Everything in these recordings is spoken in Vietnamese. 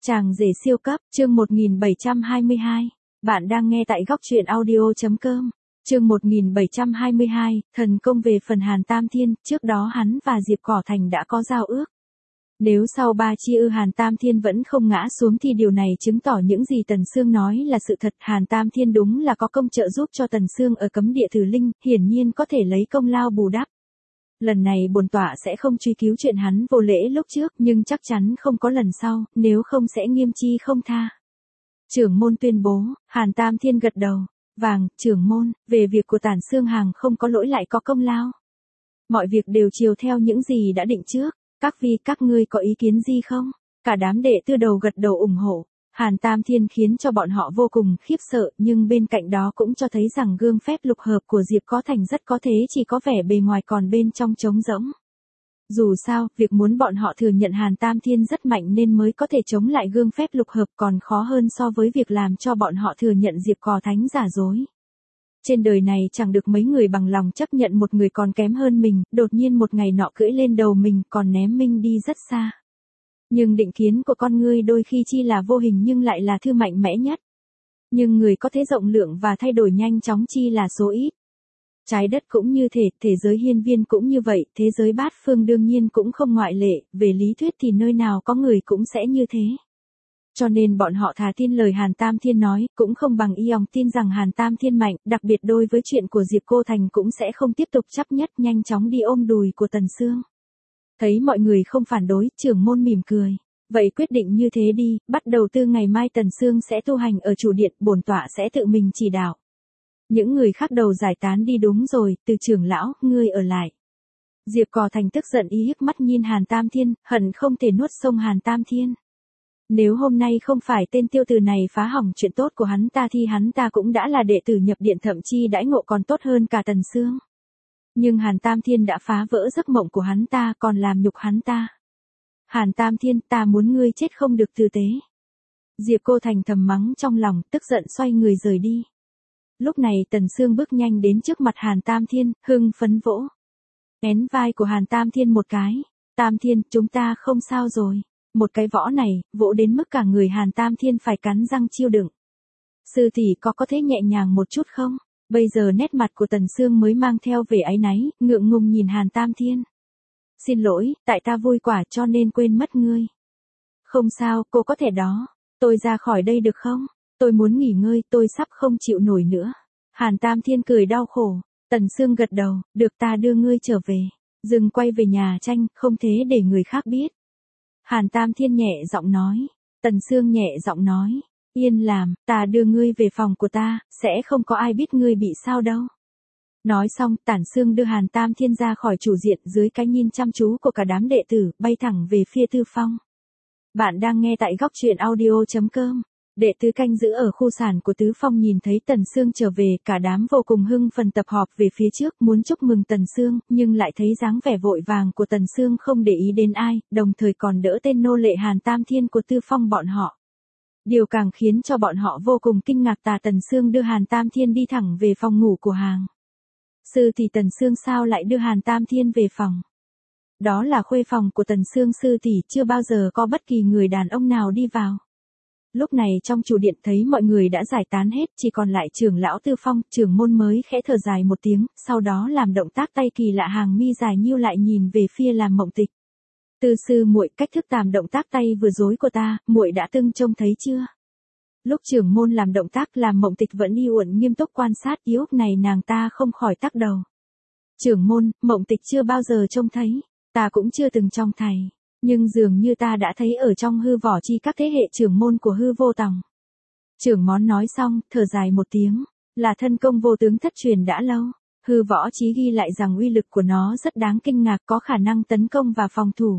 Chàng rể siêu cấp, chương 1722. Bạn đang nghe tại góc truyện audio.com. Chương 1722, thần công về phần Hàn Tam Thiên, trước đó hắn và Diệp Cỏ Thành đã có giao ước. Nếu sau 3 chi Hàn Tam Thiên vẫn không ngã xuống thì điều này chứng tỏ những gì Tần Sương nói là sự thật. Hàn Tam Thiên đúng là có công trợ giúp cho Tần Sương ở cấm địa Tử Linh, hiển nhiên có thể lấy công lao bù đắp. Lần này bổn tọa sẽ không truy cứu chuyện hắn vô lễ lúc trước, nhưng chắc chắn không có lần sau, nếu không sẽ nghiêm chi không tha. Trưởng môn tuyên bố. Hàn Tam Thiên gật đầu. Vàng, trưởng môn, về việc của Tản Xương Hàng không có lỗi lại có công lao. Mọi việc đều chiều theo những gì đã định trước. Các vi các ngươi có ý kiến gì không? Cả đám đệ tư đầu gật đầu ủng hộ. Hàn Tam Thiên khiến cho bọn họ vô cùng khiếp sợ, nhưng bên cạnh đó cũng cho thấy rằng gương phép lục hợp của Diệp Có Thành rất có thế chỉ có vẻ bề ngoài còn bên trong trống rỗng. Dù sao, việc muốn bọn họ thừa nhận Hàn Tam Thiên rất mạnh nên mới có thể chống lại gương phép lục hợp còn khó hơn so với việc làm cho bọn họ thừa nhận Diệp Cỏ Thánh giả dối. Trên đời này chẳng được mấy người bằng lòng chấp nhận một người còn kém hơn mình, đột nhiên một ngày nọ cưỡi lên đầu mình còn ném mình đi rất xa. Nhưng định kiến của con người đôi khi chi là vô hình nhưng lại là thứ mạnh mẽ nhất. Nhưng người có thế rộng lượng và thay đổi nhanh chóng chi là số ít. Trái đất cũng như thế giới hiên viên cũng như vậy, thế giới bát phương đương nhiên cũng không ngoại lệ, về lý thuyết thì nơi nào có người cũng sẽ như thế. Cho nên bọn họ thà tin lời Hàn Tam Thiên nói, cũng không bằng y òng tin rằng Hàn Tam Thiên mạnh, đặc biệt đối với chuyện của Diệp Cô Thành cũng sẽ không tiếp tục chấp nhất nhanh chóng đi ôm đùi của Tần Sương. Thấy mọi người không phản đối, trưởng môn mỉm cười. Vậy quyết định như thế đi, bắt đầu từ ngày mai Tần Sương sẽ tu hành ở chủ điện, bổn tọa sẽ tự mình chỉ đạo. Những người khác đầu giải tán đi. Đúng rồi, Từ trưởng lão, ngươi ở lại. Diệp Cỏ Thành tức giận y hiếp mắt nhìn Hàn Tam Thiên, hận không thể nuốt sông Hàn Tam Thiên. Nếu hôm nay không phải tên tiêu tử này phá hỏng chuyện tốt của hắn ta thì hắn ta cũng đã là đệ tử nhập điện, thậm chí đãi ngộ còn tốt hơn cả Tần Sương. Nhưng Hàn Tam Thiên đã phá vỡ giấc mộng của hắn ta, còn làm nhục hắn ta. Hàn Tam Thiên, ta muốn ngươi chết không được tử tế. Diệp Cô Thành thầm mắng trong lòng, tức giận xoay người rời đi. Lúc này Tần Sương bước nhanh đến trước mặt Hàn Tam Thiên, hưng phấn vỗ. Nén vai của Hàn Tam Thiên một cái. Tam Thiên, chúng ta không sao rồi. Một cái võ này, vỗ đến mức cả người Hàn Tam Thiên phải cắn răng chiêu đựng. Sư tỷ có thể nhẹ nhàng một chút không? Bây giờ nét mặt của Tần Sương mới mang theo vẻ áy náy, ngượng ngùng nhìn Hàn Tam Thiên. Xin lỗi, tại ta vui quả cho nên quên mất ngươi. Không sao, cô có thể đó. Tôi ra khỏi đây được không? Tôi muốn nghỉ ngơi, tôi sắp không chịu nổi nữa. Hàn Tam Thiên cười đau khổ. Tần Sương gật đầu, được ta đưa ngươi trở về. Dừng quay về nhà tranh, không thế để người khác biết. Hàn Tam Thiên nhẹ giọng nói. Tần Sương nhẹ giọng nói. Yên làm, ta đưa ngươi về phòng của ta, sẽ không có ai biết ngươi bị sao đâu. Nói xong, Tản Sương đưa Hàn Tam Thiên ra khỏi chủ diện dưới cái nhìn chăm chú của cả đám đệ tử, bay thẳng về phía Tư Phong. Bạn đang nghe tại góc truyện audio.com. Đệ tứ canh giữ ở khu sản của Tứ Phong nhìn thấy Tần Sương trở về, cả đám vô cùng hưng phấn tập họp về phía trước muốn chúc mừng Tần Sương, nhưng lại thấy dáng vẻ vội vàng của Tần Sương không để ý đến ai, đồng thời còn đỡ tên nô lệ Hàn Tam Thiên của Tư Phong bọn họ. Điều càng khiến cho bọn họ vô cùng kinh ngạc là Tần Sương đưa Hàn Tam Thiên đi thẳng về phòng ngủ của hàng. Sư thì Tần Sương sao lại đưa Hàn Tam Thiên về phòng? Đó là khuê phòng của Tần Sương sư tỷ, chưa bao giờ có bất kỳ người đàn ông nào đi vào. Lúc này trong chủ điện thấy mọi người đã giải tán hết, chỉ còn lại trưởng lão Tư Phong, trưởng môn mới khẽ thở dài một tiếng, sau đó làm động tác tay kỳ lạ, hàng mi dài nhíu lại nhìn về phía Làm Mộng Tịch. Tư sư muội, cách thức làm động tác tay vừa rồi của ta, muội đã từng trông thấy chưa? Lúc trưởng môn làm động tác, Làm Mộng Tịch vẫn y uẩn nghiêm túc quan sát, lúc này nàng ta không khỏi tắc đầu. Trưởng môn, Mộng Tịch chưa bao giờ trông thấy, ta cũng chưa từng trông thấy. Nhưng dường như ta đã thấy ở trong hư võ chi các thế hệ trưởng môn của hư vô tòng. Trưởng món nói xong, thở dài một tiếng, là thân công vô tướng thất truyền đã lâu. Hư võ chí ghi lại rằng uy lực của nó rất đáng kinh ngạc, có khả năng tấn công và phòng thủ.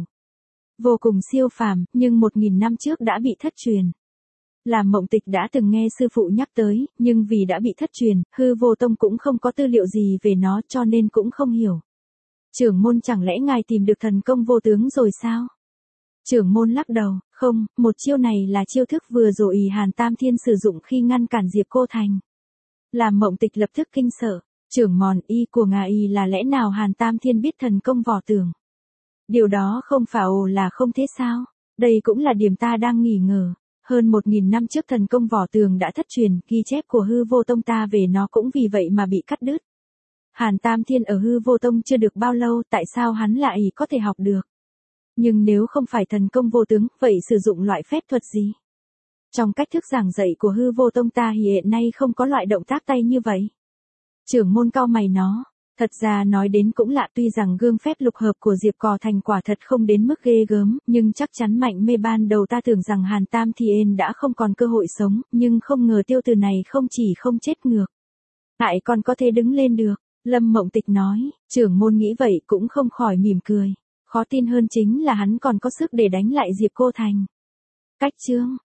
Vô cùng siêu phàm, nhưng 1000 năm trước đã bị thất truyền. Làm Mộng Tịch đã từng nghe sư phụ nhắc tới, nhưng vì đã bị thất truyền, hư vô tông cũng không có tư liệu gì về nó cho nên cũng không hiểu. Trưởng môn, chẳng lẽ ngài tìm được thần công vô tướng rồi sao? Trưởng môn lắc đầu, không, một chiêu này là chiêu thức vừa rồi Hàn Tam Thiên sử dụng khi ngăn cản Diệp Cô Thành. Làm Mộng Tịch lập tức kinh sợ, trưởng mòn y của ngài là lẽ nào Hàn Tam Thiên biết thần công võ tường? Điều đó không phải là không thế sao? Đây cũng là điểm ta đang nghi ngờ. Hơn 1.000 năm trước thần công võ tường đã thất truyền, ghi chép của hư vô tông ta về nó cũng vì vậy mà bị cắt đứt. Hàn Tam Thiên ở hư vô tông chưa được bao lâu, tại sao hắn lại có thể học được? Nhưng nếu không phải thần công vô tướng, vậy sử dụng loại phép thuật gì? Trong cách thức giảng dạy của hư vô tông ta hiện nay không có loại động tác tay như vậy. Trưởng môn cau mày nó. Thật ra nói đến cũng lạ, tuy rằng gương phép lục hợp của Diệp Cỏ Thành quả thật không đến mức ghê gớm, nhưng chắc chắn mạnh mê ban đầu ta tưởng rằng Hàn Tam Thiên đã không còn cơ hội sống, nhưng không ngờ tiêu tử này không chỉ không chết ngược, lại còn có thể đứng lên được. Lâm Mộng Tịch nói, trưởng môn nghĩ vậy cũng không khỏi mỉm cười. Khó tin hơn chính là hắn còn có sức để đánh lại Diệp Cô Thành. Cách chương